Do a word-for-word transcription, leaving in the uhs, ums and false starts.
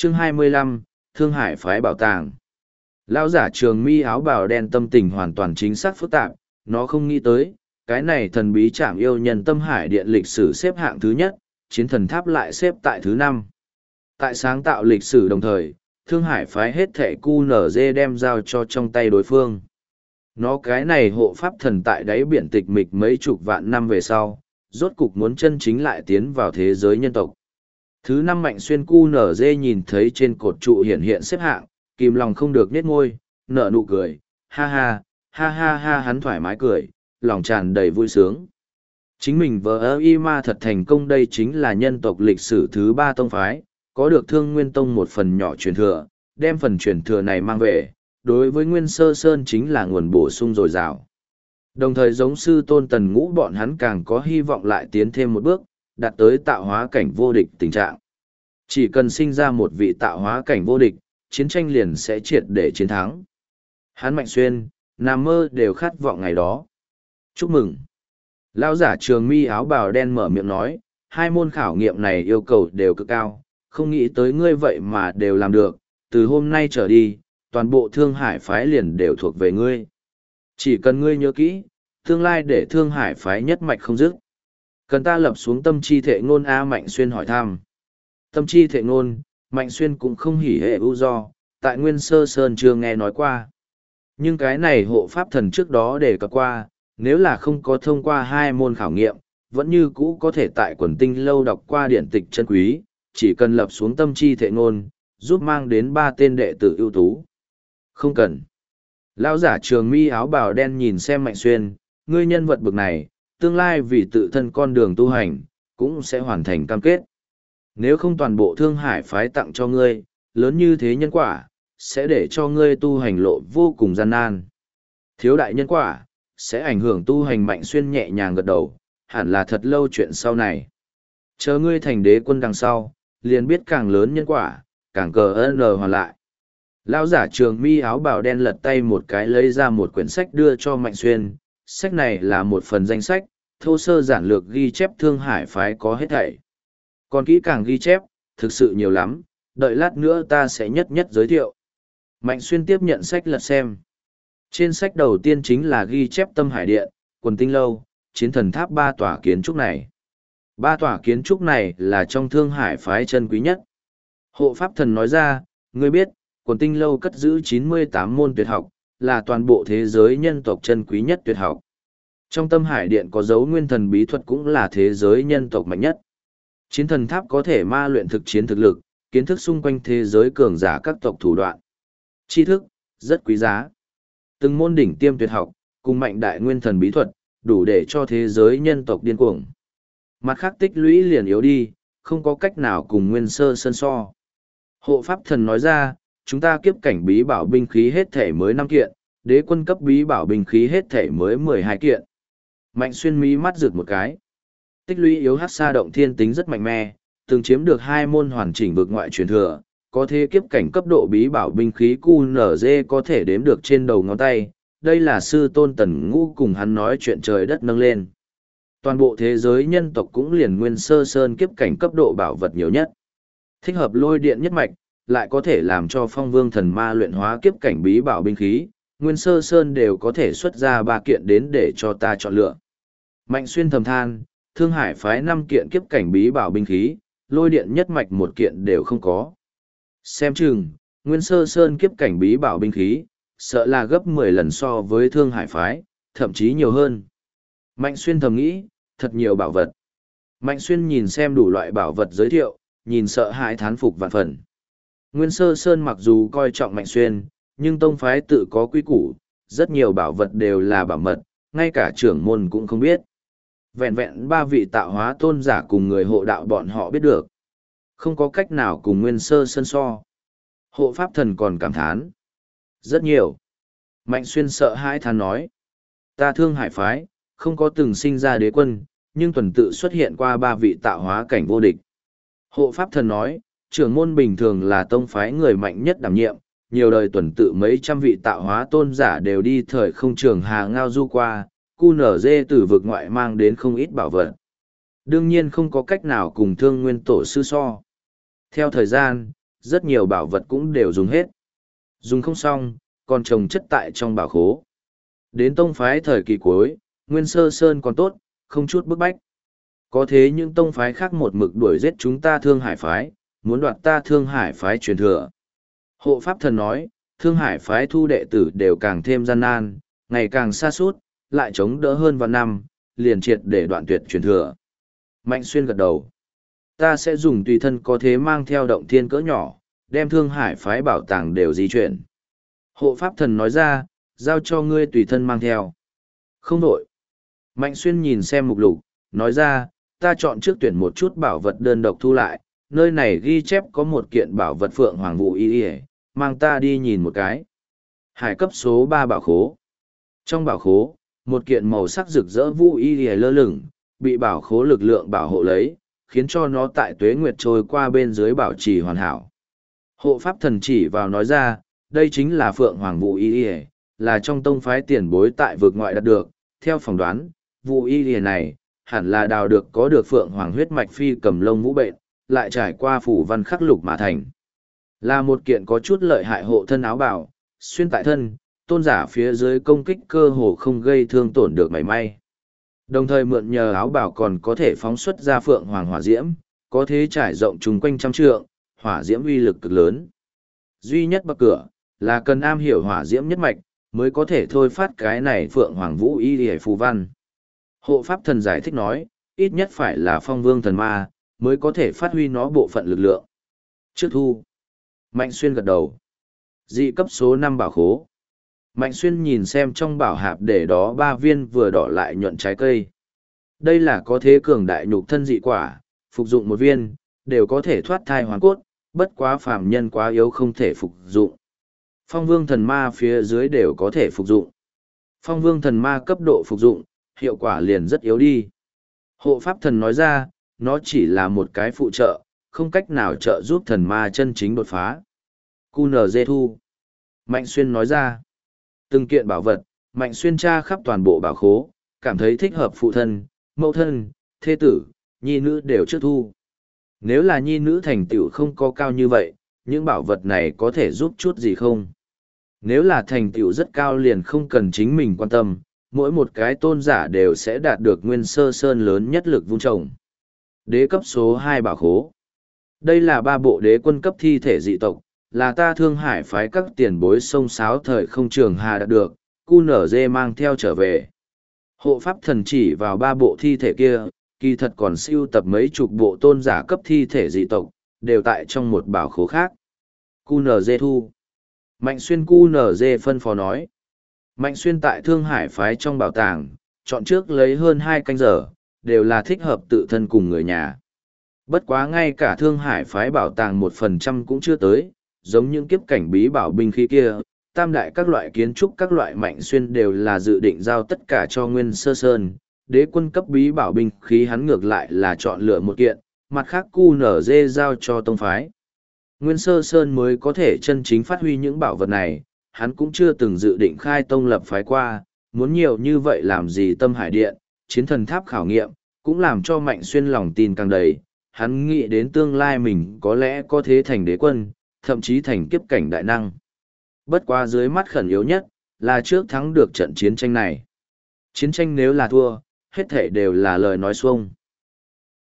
Chương hai mươi lăm, Thương Hải phái bảo tàng. Lão giả trường mi áo bào đen tâm tình hoàn toàn chính xác phức tạp, nó không nghĩ tới, cái này thần bí trảm yêu nhân tâm hải điện lịch sử xếp hạng thứ nhất, chiến thần tháp lại xếp tại thứ năm. Tại sáng tạo lịch sử đồng thời, Thương Hải phái hết thẻ cu nở dê đem giao cho trong tay đối phương. Nó cái này hộ pháp thần tại đáy biển tịch mịch mấy chục vạn năm về sau, rốt cục muốn chân chính lại tiến vào thế giới nhân tộc. Thứ năm Mạnh Xuyên cu nở dê nhìn thấy trên cột trụ hiện hiện xếp hạng, kìm lòng không được nết môi, nở nụ cười, ha ha, ha ha ha hắn thoải mái cười, lòng tràn đầy vui sướng. Chính mình vợ ơ y ma thật thành công, đây chính là nhân tộc lịch sử thứ ba tông phái, có được Thương Nguyên Tông một phần nhỏ truyền thừa, đem phần truyền thừa này mang về, đối với Nguyên Sơ Sơn chính là nguồn bổ sung dồi dào. Đồng thời giống sư tôn Tần Ngũ bọn hắn càng có hy vọng lại tiến thêm một bước, đạt tới tạo hóa cảnh vô địch tình trạng. Chỉ cần sinh ra một vị tạo hóa cảnh vô địch, chiến tranh liền sẽ triệt để chiến thắng. Hắn Mạnh Xuyên, nằm mơ đều khát vọng ngày đó. Chúc mừng. Lão giả trường mi áo bào đen mở miệng nói, hai môn khảo nghiệm này yêu cầu đều cực cao, không nghĩ tới ngươi vậy mà đều làm được, từ hôm nay trở đi, toàn bộ Thương Hải phái liền đều thuộc về ngươi. Chỉ cần ngươi nhớ kỹ, tương lai để Thương Hải phái nhất mạch không dứt. Cần ta lập xuống tâm chi thệ ngôn A Mạnh Xuyên hỏi thăm. Tâm chi thệ ngôn, Mạnh Xuyên cũng không hỉ hệ ưu do, tại Nguyên Sơ Sơn chưa nghe nói qua. Nhưng cái này hộ pháp thần trước đó để cập qua, nếu là không có thông qua hai môn khảo nghiệm, vẫn như cũ có thể tại quần tinh lâu đọc qua điển tịch chân quý, chỉ cần lập xuống tâm chi thệ ngôn, giúp mang đến ba tên đệ tử ưu tú. Không cần. Lão giả trường mi áo bào đen nhìn xem Mạnh Xuyên, ngươi nhân vật bực này, tương lai vì tự thân con đường tu hành, cũng sẽ hoàn thành cam kết. Nếu không toàn bộ Thương Hải phái tặng cho ngươi, lớn như thế nhân quả, sẽ để cho ngươi tu hành lộ vô cùng gian nan. Thiếu đại nhân quả, sẽ ảnh hưởng tu hành. Mạnh Xuyên nhẹ nhàng gật đầu, hẳn là thật lâu chuyện sau này. Chờ ngươi thành đế quân đằng sau, liền biết càng lớn nhân quả, càng cờ ơn lờ hoàn lại. Lão giả trường mi áo bào đen lật tay một cái lấy ra một quyển sách đưa cho Mạnh Xuyên. Sách này là một phần danh sách, thô sơ giản lược ghi chép Thương Hải phái có hết thảy. Còn kỹ càng ghi chép, thực sự nhiều lắm, đợi lát nữa ta sẽ nhất nhất giới thiệu. Mạnh Xuyên tiếp nhận sách lật xem. Trên sách đầu tiên chính là ghi chép Tâm Hải Điện, Quần Tinh Lâu, Chiến Thần Tháp ba tòa kiến trúc này. Ba tòa kiến trúc này là trong Thương Hải phái chân quý nhất. Hộ Pháp Thần nói ra, ngươi biết, Quần Tinh Lâu cất giữ chín mươi tám môn tuyệt học, là toàn bộ thế giới nhân tộc chân quý nhất tuyệt học. Trong Tâm Hải Điện có dấu nguyên thần bí thuật cũng là thế giới nhân tộc mạnh nhất. Chiến Thần Tháp có thể ma luyện thực chiến thực lực, kiến thức xung quanh thế giới cường giả các tộc thủ đoạn. Tri thức, rất quý giá. Từng môn đỉnh tiêm tuyệt học, cùng mạnh đại nguyên thần bí thuật, đủ để cho thế giới nhân tộc điên cuồng. Mặt khác tích lũy liền yếu đi, không có cách nào cùng Nguyên Sơ Sơn so. Hộ Pháp Thần nói ra, chúng ta kiếp cảnh bí bảo binh khí hết thể mới năm kiện, đế quân cấp bí bảo binh khí hết thể mới mười hai kiện. Mạnh Xuyên mí mắt rực một cái. Tích lũy yếu hắc sa động thiên tính rất mạnh mẽ, từng chiếm được hai môn hoàn chỉnh vực ngoại truyền thừa, có thế kiếp cảnh cấp độ bí bảo binh khí cu nở dê có thể đếm được trên đầu ngón tay. Đây là sư tôn Tần Ngũ cùng hắn nói chuyện trời đất nâng lên. Toàn bộ thế giới nhân tộc cũng liền Nguyên Sơ Sơn kiếp cảnh cấp độ bảo vật nhiều nhất. Thích hợp lôi điện nhất mạch, lại có thể làm cho Phong Vương Thần Ma luyện hóa kiếp cảnh bí bảo binh khí, Nguyên Sơ Sơn đều có thể xuất ra ba kiện đến để cho ta chọn lựa. Mạnh Xuyên thầm than, Thương Hải phái năm kiện kiếp cảnh bí bảo binh khí, lôi điện nhất mạch một kiện đều không có. Xem chừng, Nguyên Sơ Sơn kiếp cảnh bí bảo binh khí, sợ là gấp mười lần so với Thương Hải phái, thậm chí nhiều hơn. Mạnh Xuyên thầm nghĩ, thật nhiều bảo vật. Mạnh Xuyên nhìn xem đủ loại bảo vật giới thiệu, nhìn sợ hãi thán phục vạn phần. Nguyên Sơ Sơn mặc dù coi trọng Mạnh Xuyên, nhưng tông phái tự có quy củ, rất nhiều bảo vật đều là bảo mật, ngay cả trưởng môn cũng không biết. Vẹn vẹn ba vị tạo hóa tôn giả cùng người hộ đạo bọn họ biết được. Không có cách nào cùng Nguyên Sơ Sơn so. Hộ Pháp Thần còn cảm thán. Rất nhiều. Mạnh Xuyên sợ hãi than nói. Ta Thương Hải phái, không có từng sinh ra đế quân, nhưng tuần tự xuất hiện qua ba vị tạo hóa cảnh vô địch. Hộ Pháp Thần nói, trưởng môn bình thường là tông phái người mạnh nhất đảm nhiệm, nhiều đời tuần tự mấy trăm vị tạo hóa tôn giả đều đi thời không trường hà ngao du qua, cu nở dê từ vực ngoại mang đến không ít bảo vật. Đương nhiên không có cách nào cùng Thương Nguyên Tổ sư so. Theo thời gian, rất nhiều bảo vật cũng đều dùng hết. Dùng không xong, còn trồng chất tại trong bảo khố. Đến tông phái thời kỳ cuối, Nguyên Sơ Sơn còn tốt, không chút bức bách. Có thế những tông phái khác một mực đuổi giết chúng ta Thương Hải phái, muốn đoạt ta Thương Hải phái truyền thừa. Hộ Pháp Thần nói, Thương Hải phái thu đệ tử đều càng thêm gian nan, ngày càng xa suốt, lại chống đỡ hơn vạn năm, liền triệt để đoạn tuyệt truyền thừa. Mạnh Xuyên gật đầu. Ta sẽ dùng tùy thân có thế mang theo động thiên cỡ nhỏ, đem Thương Hải phái bảo tàng đều di chuyển. Hộ Pháp Thần nói ra, giao cho ngươi tùy thân mang theo. Không đổi. Mạnh Xuyên nhìn xem mục lục, nói ra, ta chọn trước tuyển một chút bảo vật đơn độc thu lại, nơi này ghi chép có một kiện bảo vật Phượng Hoàng Vũ Y Y, mang ta đi nhìn một cái. Hải cấp số ba bảo khố. Trong bảo khố, một kiện màu sắc rực rỡ Vũ Y Y lơ lửng, bị bảo khố lực lượng bảo hộ lấy, khiến cho nó tại tuế nguyệt trôi qua bên dưới bảo trì hoàn hảo. Hộ Pháp Thần chỉ vào nói ra, đây chính là Phượng Hoàng Vũ Y Y, là trong tông phái tiền bối tại vực ngoại đạt được, theo phỏng đoán, Vũ Y Y này, hẳn là đào được có được Phượng Hoàng huyết mạch phi cầm lông vũ bệnh, lại trải qua phủ văn khắc lục mà thành. Là một kiện có chút lợi hại hộ thân áo bào, xuyên tại thân, tôn giả phía dưới công kích cơ hồ không gây thương tổn được mảy may. Đồng thời mượn nhờ áo bào còn có thể phóng xuất ra Phượng Hoàng hỏa diễm, có thế trải rộng chung quanh trăm trượng, hỏa diễm uy lực cực lớn. Duy nhất bậc cửa, là cần am hiểu hỏa diễm nhất mạch, mới có thể thôi phát cái này Phượng Hoàng Vũ Y Y phù văn. Hộ Pháp Thần giải thích nói, ít nhất phải là phong vương thần ma, mới có thể phát huy nó bộ phận lực lượng. Trước thu. Mạnh Xuyên gật đầu. Dị cấp số năm bảo khố. Mạnh Xuyên nhìn xem trong bảo hạp để đó ba viên vừa đỏ lại nhuận trái cây. Đây là có thế cường đại nhục thân dị quả, phục dụng một viên, đều có thể thoát thai hoàn cốt, bất quá phàm nhân quá yếu không thể phục dụng. Phong vương thần ma phía dưới đều có thể phục dụng. Phong vương thần ma cấp độ phục dụng, hiệu quả liền rất yếu đi. Hộ Pháp Thần nói ra, nó chỉ là một cái phụ trợ, không cách nào trợ giúp thần ma chân chính đột phá. Cu nờ dê thu. Mạnh Xuyên nói ra, từng kiện bảo vật, Mạnh Xuyên tra khắp toàn bộ bảo khố, cảm thấy thích hợp phụ thân, mẫu thân, thê tử, nhi nữ đều trước thu. Nếu là nhi nữ thành tựu không có cao như vậy, những bảo vật này có thể giúp chút gì không? Nếu là thành tựu rất cao liền không cần chính mình quan tâm, mỗi một cái tôn giả đều sẽ đạt được Nguyên Sơ Sơn lớn nhất lực vun trồng. Đế cấp số hai bảo khố. Đây là ba bộ đế quân cấp thi thể dị tộc, là ta Thương Hải phái các tiền bối sông sáo thời không trường hà đạt được, cu nở dê mang theo trở về. Hộ Pháp Thần chỉ vào ba bộ thi thể kia, kỳ thật còn siêu tập mấy chục bộ tôn giả cấp thi thể dị tộc, đều tại trong một bảo khố khác. Cu nở dê thu. Mạnh Xuyên cu nở dê phân phó nói. Mạnh Xuyên tại Thương Hải phái trong bảo tàng, chọn trước lấy hơn hai canh giờ, đều là thích hợp tự thân cùng người nhà. Bất quá ngay cả Thương Hải phái bảo tàng một phần trăm cũng chưa tới, giống những kiếp cảnh bí bảo binh khí kia, tam đại các loại kiến trúc các loại Mạnh Xuyên đều là dự định giao tất cả cho Nguyên Sơ Sơn, đế quân cấp bí bảo binh khí hắn ngược lại là chọn lựa một kiện, mặt khác cu nở dê giao cho tông phái. Nguyên Sơ Sơn mới có thể chân chính phát huy những bảo vật này, hắn cũng chưa từng dự định khai tông lập phái qua, muốn nhiều như vậy làm gì Tâm Hải Điện, chiến thần tháp khảo nghiệm, cũng làm cho Mạnh Xuyên lòng tin càng đầy, hắn nghĩ đến tương lai mình có lẽ có thế thành đế quân, thậm chí thành kiếp cảnh đại năng. Bất quá dưới mắt khẩn yếu nhất, là trước thắng được trận chiến tranh này. Chiến tranh nếu là thua, hết thể đều là lời nói xuông.